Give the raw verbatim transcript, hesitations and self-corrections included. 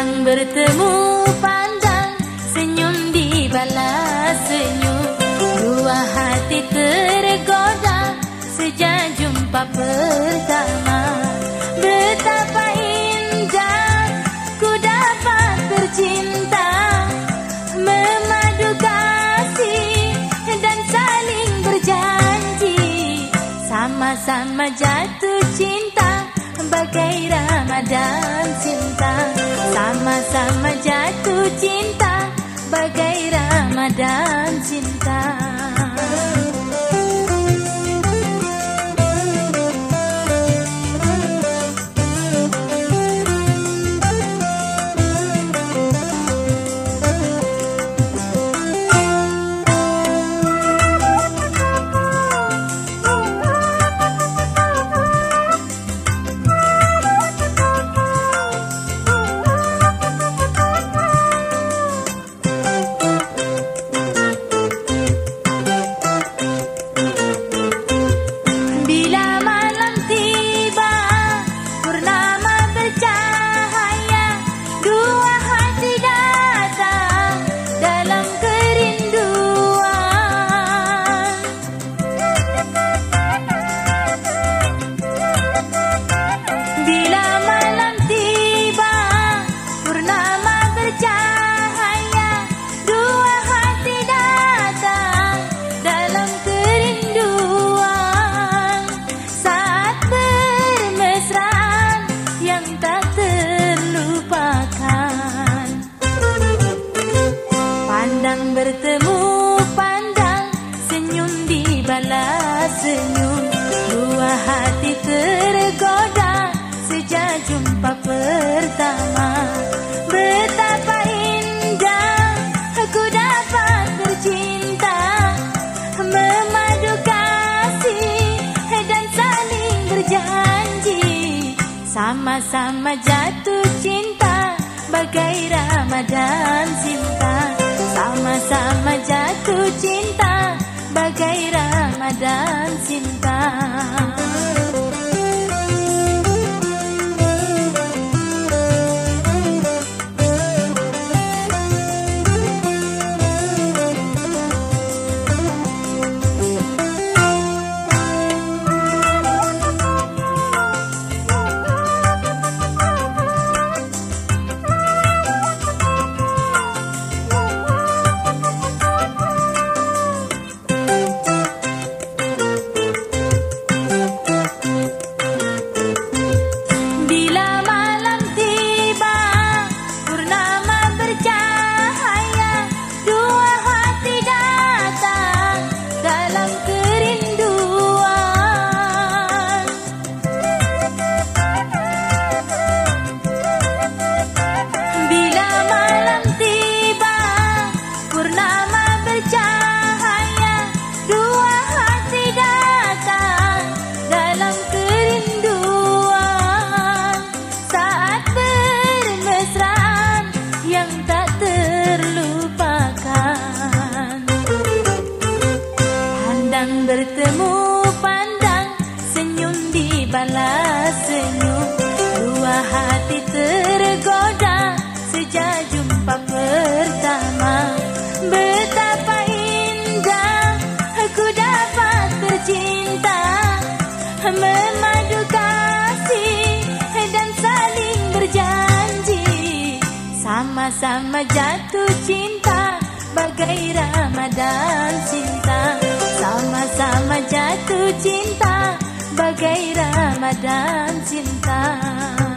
Pandang bertemu pandang, senyum dibalas senyum. Dua hati tergoda sejak jumpa pertama. Betapa indah ku dapat tercinta, memadu kasih dan saling berjanji. Sama-sama jatuh cinta bagai Ramadan cinta. Sama-sama jatuh cinta bagai Ramadan cinta. Pandang bertemu pandang, senyum dibalas senyum. Dua hati tergoda sejak jumpa pertama. Betapa indah aku dapat tercinta, memadu kasih dan saling berjanji. Sama-sama jatuh cinta bagai Ramadan cinta. Sama-sama jatuh cinta bagai Ramadan cinta. Bertemu pandang, senyum dibalas senyum. Dua hati tergoda sejak jumpa pertama. Betapa indah aku dapat tercinta, memadu kasih dan saling berjanji. Sama-sama jatuh cinta bagai Ramadan cinta. Sama-sama jatuh cinta bagai Ramadan cinta.